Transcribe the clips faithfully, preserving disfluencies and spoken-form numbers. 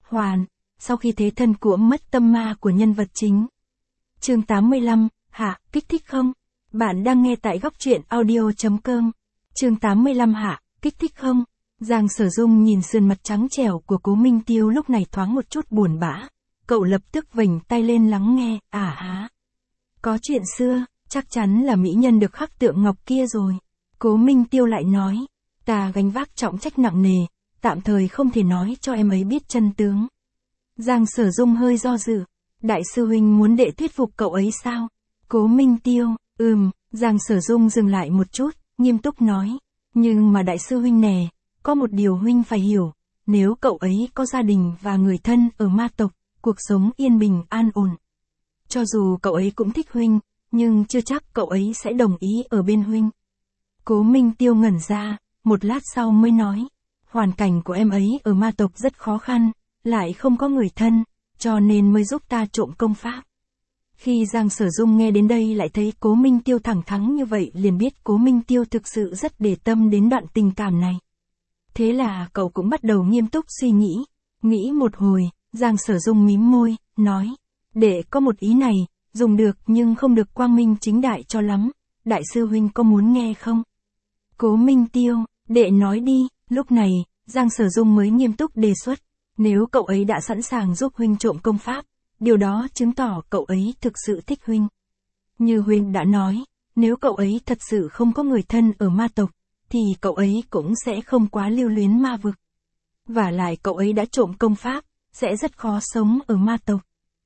Hoàn, sau khi thế thân của mất tâm ma của nhân vật chính. Chương tám mươi lăm, hạ, kích thích không? Bạn đang nghe tại góc truyện audio chấm com. Chương tám mươi lăm hạ, kích thích không? Giang Sở Dung nhìn sườn mặt trắng trẻo của Cố Minh Tiêu lúc này thoáng một chút buồn bã. Cậu lập tức vểnh tay lên lắng nghe, à há. Có chuyện xưa, chắc chắn là mỹ nhân được khắc tượng ngọc kia rồi. Cố Minh Tiêu lại nói, ta gánh vác trọng trách nặng nề, tạm thời không thể nói cho em ấy biết chân tướng. Giang Sở Dung hơi do dự, đại sư huynh muốn đệ thuyết phục cậu ấy sao? Cố Minh Tiêu, ừm, Giang Sở Dung dừng lại một chút, nghiêm túc nói, nhưng mà đại sư huynh nè, có một điều huynh phải hiểu, nếu cậu ấy có gia đình và người thân ở ma tộc, cuộc sống yên bình an ổn. Cho dù cậu ấy cũng thích huynh, nhưng chưa chắc cậu ấy sẽ đồng ý ở bên huynh. Cố Minh Tiêu ngẩn ra, một lát sau mới nói, hoàn cảnh của em ấy ở ma tộc rất khó khăn, lại không có người thân, cho nên mới giúp ta trộm công pháp. Khi Giang Sở Dung nghe đến đây lại thấy Cố Minh Tiêu thẳng thắn như vậy liền biết Cố Minh Tiêu thực sự rất để tâm đến đoạn tình cảm này. Thế là cậu cũng bắt đầu nghiêm túc suy nghĩ, nghĩ một hồi, Giang Sở Dung mím môi, nói, đệ có một ý này, dùng được nhưng không được quang minh chính đại cho lắm, đại sư huynh có muốn nghe không? Cố Minh Tiêu, đệ nói đi, lúc này, Giang Sở Dung mới nghiêm túc đề xuất, nếu cậu ấy đã sẵn sàng giúp huynh trộm công pháp, điều đó chứng tỏ cậu ấy thực sự thích huynh. Như huynh đã nói, nếu cậu ấy thật sự không có người thân ở ma tộc, thì cậu ấy cũng sẽ không quá lưu luyến ma vực. Và lại cậu ấy đã trộm công pháp, sẽ rất khó sống ở ma tộc.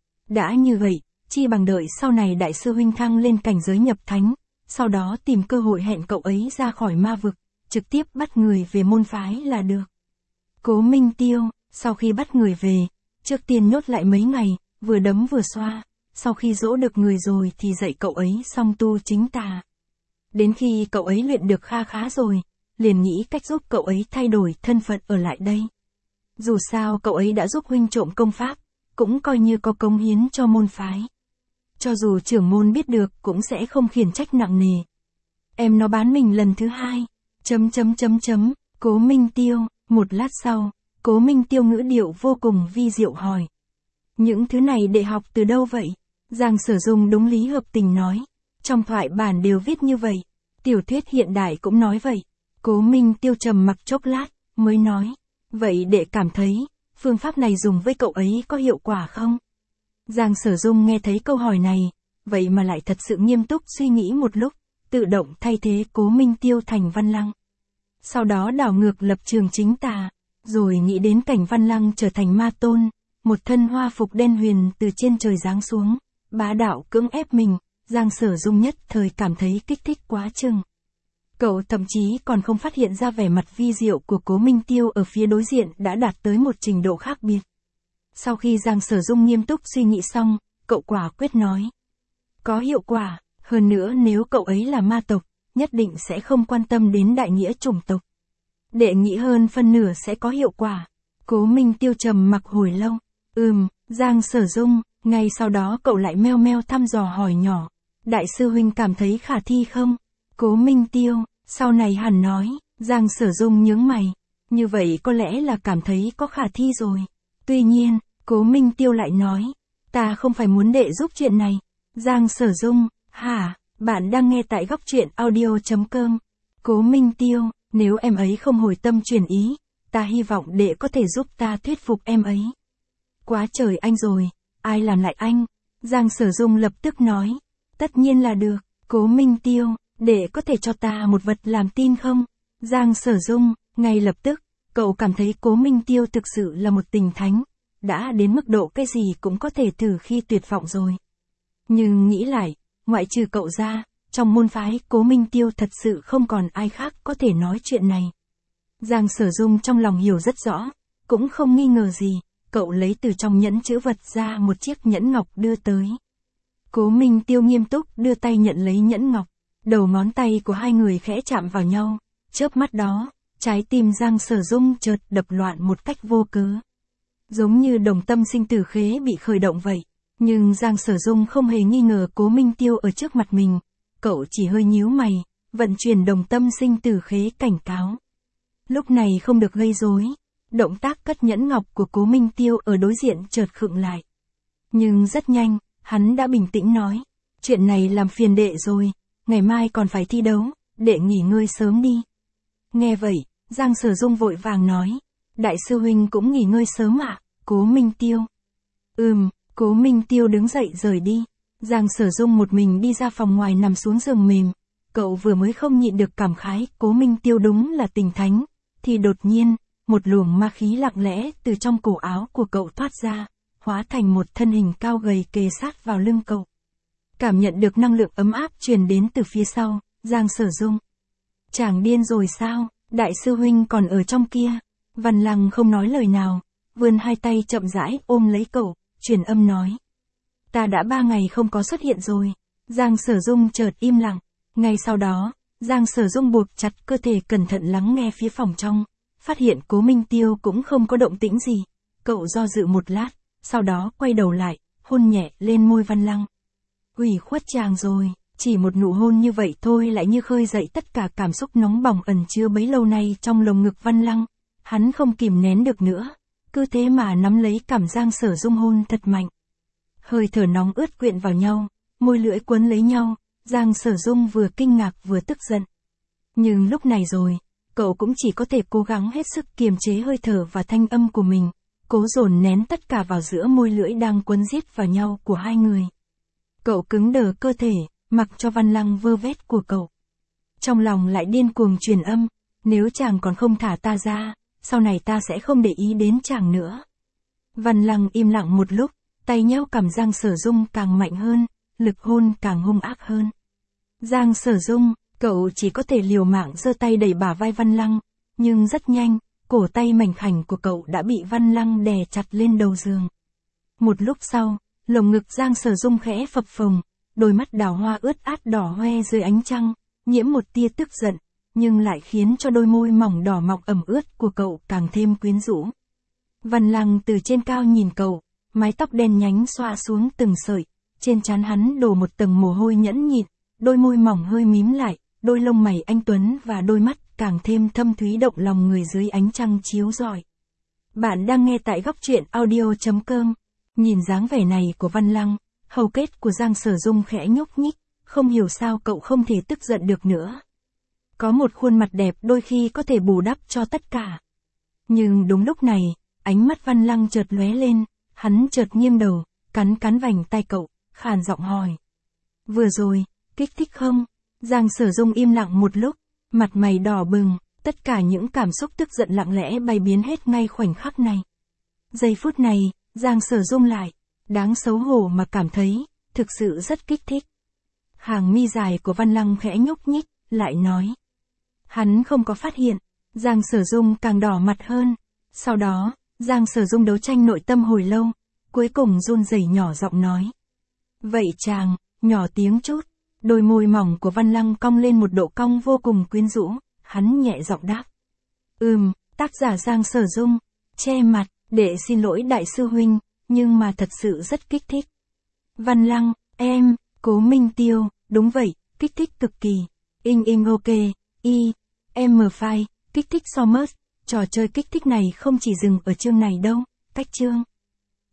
Đã như vậy, chi bằng đợi sau này đại sư huynh thăng lên cảnh giới nhập thánh, sau đó tìm cơ hội hẹn cậu ấy ra khỏi ma vực, trực tiếp bắt người về môn phái là được. Cố Minh Tiêu, sau khi bắt người về, trước tiên nhốt lại mấy ngày, vừa đấm vừa xoa, sau khi dỗ được người rồi thì dạy cậu ấy song tu chính tà. Đến khi cậu ấy luyện được kha khá rồi, liền nghĩ cách giúp cậu ấy thay đổi thân phận ở lại đây. Dù sao cậu ấy đã giúp huynh trộm công pháp, cũng coi như có cống hiến cho môn phái. Cho dù trưởng môn biết được cũng sẽ không khiển trách nặng nề. Em nó bán mình lần thứ hai, chấm chấm chấm chấm, Cố Minh Tiêu, một lát sau, Cố Minh Tiêu ngữ điệu vô cùng vi diệu hỏi. Những thứ này để học từ đâu vậy? Giang Sở Dung đúng lý hợp tình nói. Trong thoại bản đều viết như vậy, tiểu thuyết hiện đại cũng nói vậy. Cố Minh Tiêu trầm mặc chốc lát, mới nói. Vậy đệ cảm thấy, phương pháp này dùng với cậu ấy có hiệu quả không? Giang Sở Dung nghe thấy câu hỏi này, vậy mà lại thật sự nghiêm túc suy nghĩ một lúc, tự động thay thế Cố Minh Tiêu thành Văn Lăng. Sau đó đảo ngược lập trường chính tà, rồi nghĩ đến cảnh Văn Lăng trở thành ma tôn, một thân hoa phục đen huyền từ trên trời giáng xuống, bá đạo cưỡng ép mình, Giang Sở Dung nhất thời cảm thấy kích thích quá chừng. Cậu thậm chí còn không phát hiện ra vẻ mặt vi diệu của Cố Minh Tiêu ở phía đối diện đã đạt tới một trình độ khác biệt. Sau khi Giang Sở Dung nghiêm túc suy nghĩ xong, cậu quả quyết nói. Có hiệu quả, hơn nữa nếu cậu ấy là ma tộc, nhất định sẽ không quan tâm đến đại nghĩa chủng tộc. Đệ nghĩ hơn phân nửa sẽ có hiệu quả. Cố Minh Tiêu trầm mặc hồi lâu. Ừm, Giang Sở Dung, ngay sau đó cậu lại meo meo thăm dò hỏi nhỏ. Đại sư huynh cảm thấy khả thi không? Cố Minh Tiêu, sau này hẳn nói. Giang Sở Dung nhướng mày. Như vậy có lẽ là cảm thấy có khả thi rồi. Tuy nhiên, Cố Minh Tiêu lại nói. Ta không phải muốn đệ giúp chuyện này. Giang Sở Dung, hả? Bạn đang nghe tại góc truyện audio chấm com. Cố Minh Tiêu, nếu em ấy không hồi tâm chuyển ý, ta hy vọng đệ có thể giúp ta thuyết phục em ấy. Quá trời anh rồi, ai làm lại anh? Giang Sở Dung lập tức nói. Tất nhiên là được, Cố Minh Tiêu, đệ có thể cho ta một vật làm tin không? Giang Sở Dung, ngay lập tức, cậu cảm thấy Cố Minh Tiêu thực sự là một tình thánh, đã đến mức độ cái gì cũng có thể thử khi tuyệt vọng rồi. Nhưng nghĩ lại, ngoại trừ cậu ra, trong môn phái Cố Minh Tiêu thật sự không còn ai khác có thể nói chuyện này. Giang Sở Dung trong lòng hiểu rất rõ, cũng không nghi ngờ gì, cậu lấy từ trong nhẫn chữ vật ra một chiếc nhẫn ngọc đưa tới. Cố Minh Tiêu nghiêm túc đưa tay nhận lấy nhẫn ngọc, đầu ngón tay của hai người khẽ chạm vào nhau, chớp mắt đó, trái tim Giang Sở Dung chợt đập loạn một cách vô cớ. Giống như đồng tâm sinh tử khế bị khởi động vậy. Nhưng Giang Sở Dung không hề nghi ngờ Cố Minh Tiêu ở trước mặt mình, cậu chỉ hơi nhíu mày, vận chuyển đồng tâm sinh tử khế cảnh cáo. Lúc này không được gây rối. động tác cất nhẫn ngọc của Cố Minh Tiêu ở đối diện chợt khựng lại. Nhưng rất nhanh, hắn đã bình tĩnh nói, chuyện này làm phiền đệ rồi, ngày mai còn phải thi đấu, đệ nghỉ ngơi sớm đi. Nghe vậy, Giang Sở Dung vội vàng nói, đại sư huynh cũng nghỉ ngơi sớm ạ, à? Cố Minh Tiêu. Ừm, Cố Minh Tiêu đứng dậy rời đi. Giang Sở Dung một mình đi ra phòng ngoài nằm xuống giường mềm. Cậu vừa mới không nhịn được cảm khái Cố Minh Tiêu đúng là tình thánh, thì đột nhiên, một luồng ma khí lặng lẽ từ trong cổ áo của cậu thoát ra, hóa thành một thân hình cao gầy kề sát vào lưng cậu. Cảm nhận được năng lượng ấm áp truyền đến từ phía sau, Giang Sở Dung. Chàng điên rồi sao, đại sư huynh còn ở trong kia. Văn Lăng không nói lời nào, vươn hai tay chậm rãi ôm lấy cậu, truyền âm nói. Ta đã ba ngày không có xuất hiện rồi. Giang Sở Dung chợt im lặng. Ngay sau đó, Giang Sở Dung buộc chặt cơ thể cẩn thận lắng nghe phía phòng trong, phát hiện Cố Minh Tiêu cũng không có động tĩnh gì. Cậu do dự một lát, sau đó quay đầu lại, hôn nhẹ lên môi Văn Lăng. Ủy khuất chàng rồi, chỉ một nụ hôn như vậy thôi lại như khơi dậy tất cả cảm xúc nóng bỏng ẩn chứa bấy lâu nay trong lồng ngực Văn Lăng. Hắn không kìm nén được nữa, cứ thế mà nắm lấy cảm Giang Sở Dung hôn thật mạnh. Hơi thở nóng ướt quyện vào nhau, môi lưỡi quấn lấy nhau, Giang Sở Dung vừa kinh ngạc vừa tức giận. Nhưng lúc này rồi, cậu cũng chỉ có thể cố gắng hết sức kiềm chế hơi thở và thanh âm của mình, cố dồn nén tất cả vào giữa môi lưỡi đang quấn rít vào nhau của hai người. Cậu cứng đờ cơ thể, mặc cho Văn Lăng vơ vét của cậu. Trong lòng lại điên cuồng truyền âm, nếu chàng còn không thả ta ra, sau này ta sẽ không để ý đến chàng nữa. Văn Lăng im lặng một lúc, tay nhéo cằm Giang Sở Dung càng mạnh hơn, lực hôn càng hung ác hơn. Giang Sở Dung, cậu chỉ có thể liều mạng giơ tay đẩy bả vai Văn Lăng, nhưng rất nhanh, cổ tay mảnh khảnh của cậu đã bị Văn Lăng đè chặt lên đầu giường. Một lúc sau, lồng ngực Giang Sở Dung khẽ phập phồng, đôi mắt đào hoa ướt át đỏ hoe dưới ánh trăng, nhiễm một tia tức giận, nhưng lại khiến cho đôi môi mỏng đỏ mọng ẩm ướt của cậu càng thêm quyến rũ. Văn Lăng từ trên cao nhìn cậu, mái tóc đen nhánh xõa xuống từng sợi, trên trán hắn đổ một tầng mồ hôi nhẫn nhịn, đôi môi mỏng hơi mím lại, đôi lông mày anh tuấn và đôi mắt càng thêm thâm thúy động lòng người dưới ánh trăng chiếu rọi. Bạn đang nghe tại góc truyện audio chấm com. Nhìn dáng vẻ này của Văn Lăng, hầu kết của Giang Sở Dung khẽ nhúc nhích, không hiểu sao cậu không thể tức giận được nữa. Có một khuôn mặt đẹp đôi khi có thể bù đắp cho tất cả. Nhưng đúng lúc này, ánh mắt Văn Lăng chợt lóe lên, hắn chợt nghiêng đầu, cắn cắn vành tay cậu, khàn giọng hỏi. Vừa rồi, kích thích không? Giang Sở Dung im lặng một lúc, mặt mày đỏ bừng, tất cả những cảm xúc tức giận lặng lẽ bay biến hết ngay khoảnh khắc này. Giây phút này, Giang Sở Dung lại, đáng xấu hổ mà cảm thấy, thực sự rất kích thích. Hàng mi dài của Văn Lăng khẽ nhúc nhích, lại nói. Hắn không có phát hiện, Giang Sở Dung càng đỏ mặt hơn. Sau đó, Giang Sở Dung đấu tranh nội tâm hồi lâu, cuối cùng run rẩy nhỏ giọng nói. Vậy chàng, nhỏ tiếng chút. Đôi môi mỏng của Văn Lăng cong lên một độ cong vô cùng quyến rũ, hắn nhẹ giọng đáp. Ừm, tác giả Giang Sở Dung, che mặt, để xin lỗi đại sư huynh, nhưng mà thật sự rất kích thích. Văn Lăng, em, Cố Minh Tiêu, đúng vậy, kích thích cực kỳ. In in ok, y, em file, kích thích so much, trò chơi kích thích này không chỉ dừng ở chương này đâu, cách chương.